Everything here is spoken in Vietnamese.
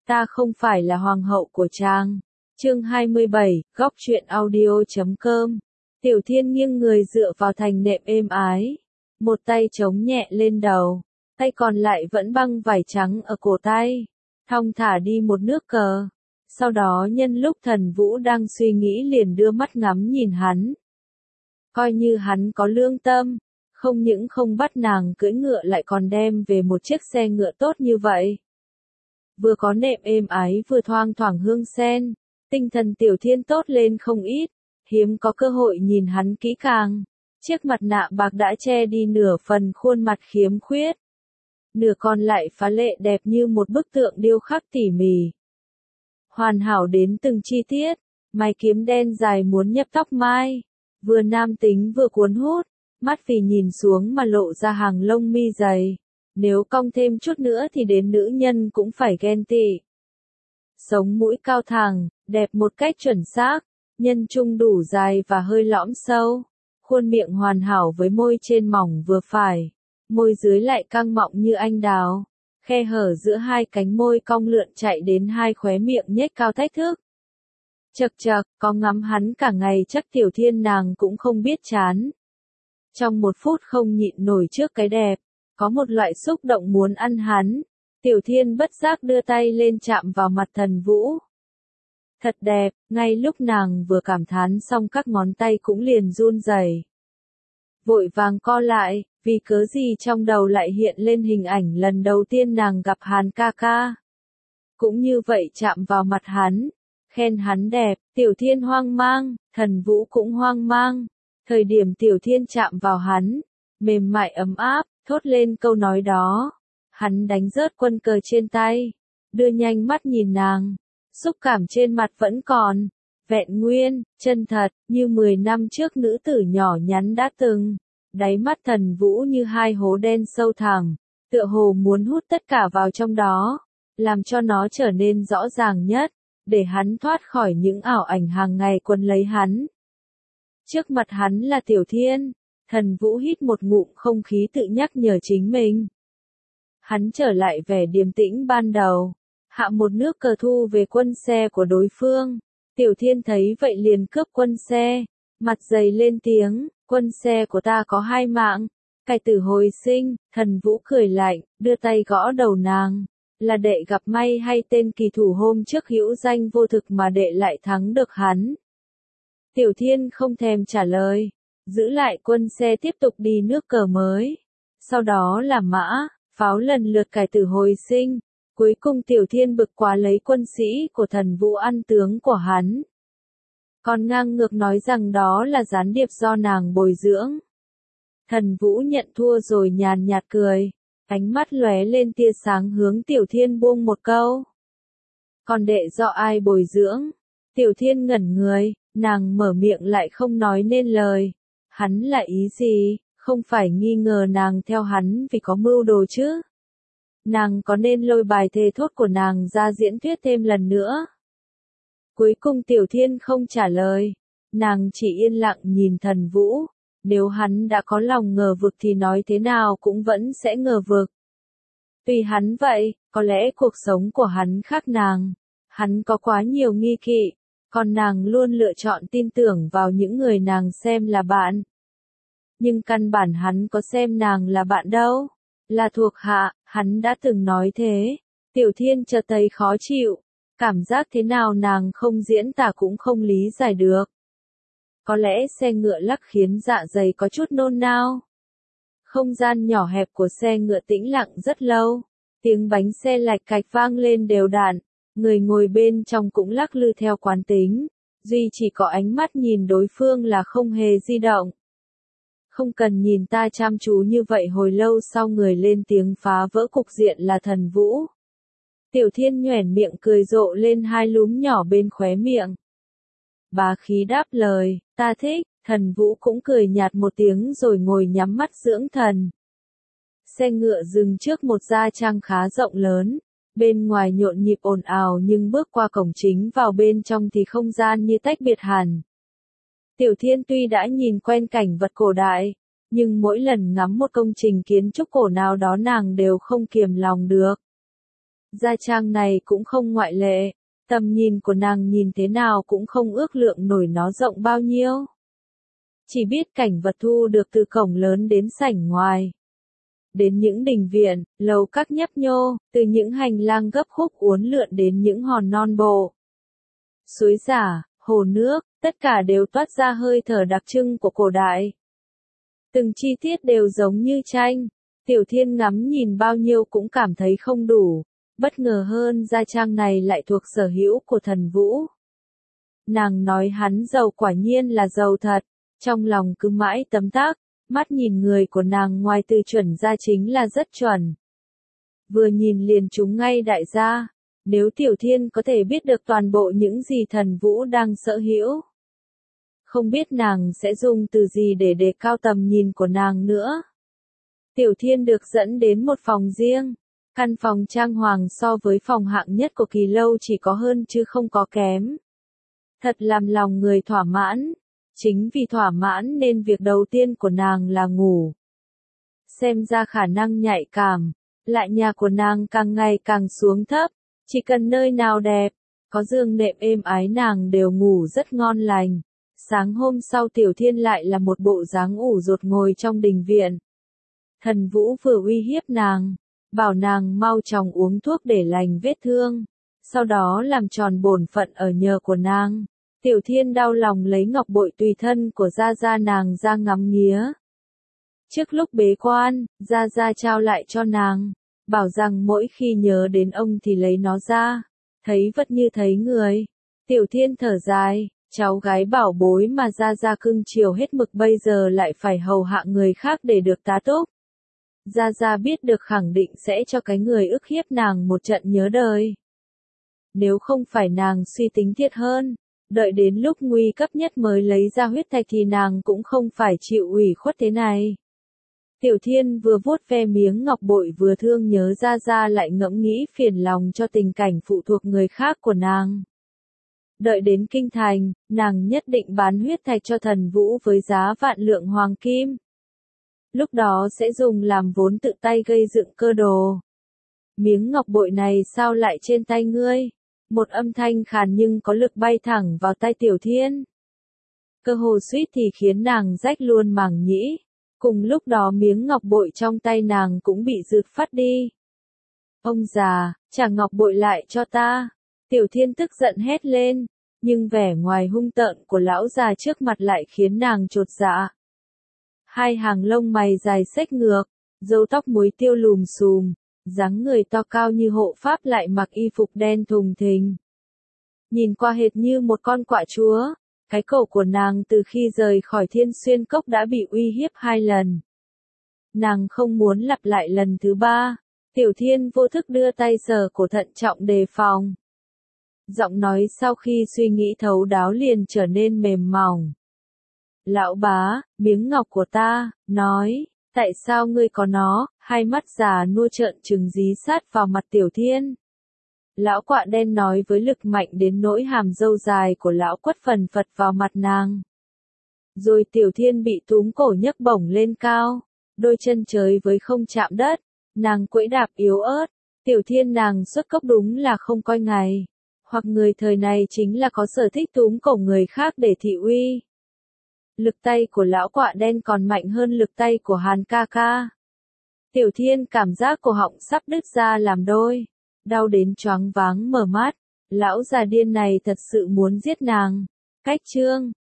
Ta không phải là hoàng hậu của chàng. Chương 27, góc truyện audio.com. Tiểu Thiên nghiêng người dựa vào thành nệm êm ái, một tay chống nhẹ lên đầu, tay còn lại vẫn băng vải trắng ở cổ tay, thong thả đi một nước cờ. Sau đó nhân lúc Thần Vũ đang suy nghĩ liền đưa mắt ngắm nhìn hắn. Coi như hắn có lương tâm, không những không bắt nàng cưỡi ngựa lại còn đem về một chiếc xe ngựa tốt như vậy. Vừa có nệm êm ái vừa thoang thoảng hương sen, tinh thần Tiểu Thiên tốt lên không ít, hiếm có cơ hội nhìn hắn kỹ càng. Chiếc mặt nạ bạc đã che đi nửa phần khuôn mặt khiếm khuyết, nửa còn lại phá lệ đẹp như một bức tượng điêu khắc tỉ mỉ. Hoàn hảo đến từng chi tiết, mái kiếm đen dài muốn nhấp tóc mai, vừa nam tính vừa cuốn hút, mắt vì nhìn xuống mà lộ ra hàng lông mi dày. Nếu cong thêm chút nữa thì đến nữ nhân cũng phải ghen tị. Sống mũi cao thẳng, đẹp một cách chuẩn xác, nhân trung đủ dài và hơi lõm sâu. Khuôn miệng hoàn hảo với môi trên mỏng vừa phải, môi dưới lại căng mọng như anh đào. Khe hở giữa hai cánh môi cong lượn chạy đến hai khóe miệng nhếch cao thách thức. Chậc chậc, có ngắm hắn cả ngày chắc Tiểu Thiên nàng cũng không biết chán. Trong một phút không nhịn nổi trước cái đẹp, có một loại xúc động muốn ăn hắn. Tiểu Thiên bất giác đưa tay lên chạm vào mặt Thần Vũ. Thật đẹp, ngay lúc nàng vừa cảm thán xong các ngón tay cũng liền run rẩy. Vội vàng co lại, vì cớ gì trong đầu lại hiện lên hình ảnh lần đầu tiên nàng gặp Hàn ca ca. Cũng như vậy chạm vào mặt hắn, khen hắn đẹp, Tiểu Thiên hoang mang, Thần Vũ cũng hoang mang. Thời điểm Tiểu Thiên chạm vào hắn, mềm mại ấm áp, thốt lên câu nói đó. Hắn đánh rớt quân cờ trên tay, đưa nhanh mắt nhìn nàng, xúc cảm trên mặt vẫn còn, vẹn nguyên, chân thật, như 10 năm trước nữ tử nhỏ nhắn đã từng. Đáy mắt Thần Vũ như hai hố đen sâu thẳm, tựa hồ muốn hút tất cả vào trong đó, làm cho nó trở nên rõ ràng nhất, để hắn thoát khỏi những ảo ảnh hàng ngày quấn lấy hắn. Trước mặt hắn là Tiểu Thiên, Thần Vũ hít một ngụm không khí tự nhắc nhở chính mình. Hắn trở lại vẻ điềm tĩnh ban đầu, hạ một nước cờ thu về quân xe của đối phương. Tiểu Thiên thấy vậy liền cướp quân xe, mặt dày lên tiếng, quân xe của ta có 2 mạng, cải tử hồi sinh. Thần Vũ cười lạnh, đưa tay gõ đầu nàng, là đệ gặp may hay tên kỳ thủ hôm trước hữu danh vô thực mà đệ lại thắng được hắn. Tiểu Thiên không thèm trả lời, giữ lại quân xe tiếp tục đi nước cờ mới, sau đó là mã, pháo lần lượt cải tử hồi sinh. Cuối cùng Tiểu Thiên bực quá lấy quân sĩ của Thần Vũ ăn tướng của hắn. Còn ngang ngược nói rằng đó là gián điệp do nàng bồi dưỡng. Thần Vũ nhận thua rồi nhàn nhạt cười, ánh mắt lóe lên tia sáng hướng Tiểu Thiên buông một câu. Còn đệ do ai bồi dưỡng? Tiểu Thiên ngẩn người, nàng mở miệng lại không nói nên lời. Hắn là ý gì? Không phải nghi ngờ nàng theo hắn vì có mưu đồ chứ? Nàng có nên lôi bài thề thốt của nàng ra diễn thuyết thêm lần nữa? Cuối cùng Tiểu Thiên không trả lời, nàng chỉ yên lặng nhìn Thần Vũ. Nếu hắn đã có lòng ngờ vực thì nói thế nào cũng vẫn sẽ ngờ vực. Tùy hắn vậy, có lẽ cuộc sống của hắn khác nàng. Hắn có quá nhiều nghi kỵ, còn nàng luôn lựa chọn tin tưởng vào những người nàng xem là bạn. Nhưng căn bản hắn có xem nàng là bạn đâu, là thuộc hạ, hắn đã từng nói thế. Tiểu Thiên chợt thấy khó chịu, cảm giác thế nào nàng không diễn tả cũng không lý giải được. Có lẽ xe ngựa lắc khiến dạ dày có chút nôn nao. Không gian nhỏ hẹp của xe ngựa tĩnh lặng rất lâu, tiếng bánh xe lạch cạch vang lên đều đặn, người ngồi bên trong cũng lắc lư theo quán tính, duy chỉ có ánh mắt nhìn đối phương là không hề di động. Không cần nhìn ta chăm chú như vậy. Hồi lâu sau người lên tiếng phá vỡ cục diện là Thần Vũ. Tiểu Thiên nhoẻn miệng cười rộ lên hai lúm nhỏ bên khóe miệng. Bá khí đáp lời, ta thích. Thần Vũ cũng cười nhạt một tiếng rồi ngồi nhắm mắt dưỡng thần. Xe ngựa dừng trước một gia trang khá rộng lớn, bên ngoài nhộn nhịp ồn ào nhưng bước qua cổng chính vào bên trong thì không gian như tách biệt hẳn. Tiểu Thiên tuy đã nhìn quen cảnh vật cổ đại, nhưng mỗi lần ngắm một công trình kiến trúc cổ nào đó nàng đều không kiềm lòng được. Gia Trang này cũng không ngoại lệ, tầm nhìn của nàng nhìn thế nào cũng không ước lượng nổi nó rộng bao nhiêu. Chỉ biết cảnh vật thu được từ cổng lớn đến sảnh ngoài. Đến những đình viện, lầu các nhấp nhô, từ những hành lang gấp khúc uốn lượn đến những hòn non bộ. Suối giả, hồ nước, tất cả đều toát ra hơi thở đặc trưng của cổ đại. Từng chi tiết đều giống như tranh, Tiểu Thiên ngắm nhìn bao nhiêu cũng cảm thấy không đủ, bất ngờ hơn Gia Trang này lại thuộc sở hữu của Thần Vũ. Nàng nói hắn giàu quả nhiên là giàu thật, trong lòng cứ mãi tấm tắc, mắt nhìn người của nàng ngoài từ chuẩn ra chính là rất chuẩn. Vừa nhìn liền trúng ngay đại gia, nếu Tiểu Thiên có thể biết được toàn bộ những gì Thần Vũ đang sở hữu. Không biết nàng sẽ dùng từ gì để đề cao tầm nhìn của nàng nữa. Tiểu Thiên được dẫn đến một phòng riêng, căn phòng trang hoàng so với phòng hạng nhất của Kỳ Lâu chỉ có hơn chứ không có kém. Thật làm lòng người thỏa mãn, chính vì thỏa mãn nên việc đầu tiên của nàng là ngủ. Xem ra khả năng nhạy cảm, lại nhà của nàng càng ngày càng xuống thấp, chỉ cần nơi nào đẹp, có giường nệm êm ái nàng đều ngủ rất ngon lành. Sáng hôm sau Tiểu Thiên lại là một bộ dáng ủ rột ngồi trong đình viện. Thần Vũ vừa uy hiếp nàng, bảo nàng mau chóng uống thuốc để lành vết thương, sau đó làm tròn bổn phận ở nhờ của nàng. Tiểu Thiên đau lòng lấy ngọc bội tùy thân của Gia Gia nàng ra ngắm nghía. Trước lúc bế quan, Gia Gia trao lại cho nàng, bảo rằng mỗi khi nhớ đến ông thì lấy nó ra, thấy vật như thấy người. Tiểu Thiên thở dài, cháu gái bảo bối mà Gia Gia cưng chiều hết mực bây giờ lại phải hầu hạ người khác để được tá túc. Gia Gia biết được khẳng định sẽ cho cái người ức hiếp nàng một trận nhớ đời. Nếu không phải nàng suy tính thiệt hơn, đợi đến lúc nguy cấp nhất mới lấy ra huyết thạch thì nàng cũng không phải chịu ủy khuất thế này. Tiểu Thiên vừa vuốt ve miếng ngọc bội vừa thương nhớ Gia Gia lại ngẫm nghĩ phiền lòng cho tình cảnh phụ thuộc người khác của nàng. Đợi đến kinh thành, nàng nhất định bán huyết thạch cho Thần Vũ với giá vạn lượng hoàng kim. Lúc đó sẽ dùng làm vốn tự tay gây dựng cơ đồ. Miếng ngọc bội này sao lại trên tay ngươi? Một âm thanh khàn nhưng có lực bay thẳng vào tai Tiểu Thiên. Cơ hồ suýt thì khiến nàng rách luôn màng nhĩ. Cùng lúc đó miếng ngọc bội trong tay nàng cũng bị rực phát đi. Ông già, trả ngọc bội lại cho ta. Tiểu Thiên tức giận hét lên, nhưng vẻ ngoài hung tợn của lão già trước mặt lại khiến nàng chột dạ. Hai hàng lông mày dài xếch ngược, râu tóc muối tiêu lùm xùm, dáng người to cao như hộ pháp lại mặc y phục đen thùng thình. Nhìn qua hệt như một con quạ chúa, cái cổ của nàng từ khi rời khỏi Thiên Xuyên Cốc đã bị uy hiếp 2 lần. Nàng không muốn lặp lại lần thứ 3, Tiểu Thiên vô thức đưa tay sờ cổ thận trọng đề phòng. Giọng nói sau khi suy nghĩ thấu đáo liền trở nên mềm mỏng. Lão bá, miếng ngọc của ta, nói, tại sao ngươi có nó? Hai mắt già nua trợn trừng dí sát vào mặt Tiểu Thiên. Lão quạ đen nói với lực mạnh đến nỗi hàm râu dài của lão quất phần phật vào mặt nàng. Rồi Tiểu Thiên bị túm cổ nhấc bổng lên cao, đôi chân chới với không chạm đất, nàng quẫy đạp yếu ớt. Tiểu Thiên nàng xuất cốc đúng là không coi ngày, hoặc người thời này chính là có sở thích túm cổ người khác để thị uy. Lực tay của lão quạ đen còn mạnh hơn lực tay của Hàn ca ca. Tiểu Thiên cảm giác cổ họng sắp đứt ra làm đôi, đau đến choáng váng mở mắt, lão già điên này thật sự muốn giết nàng. Cách chương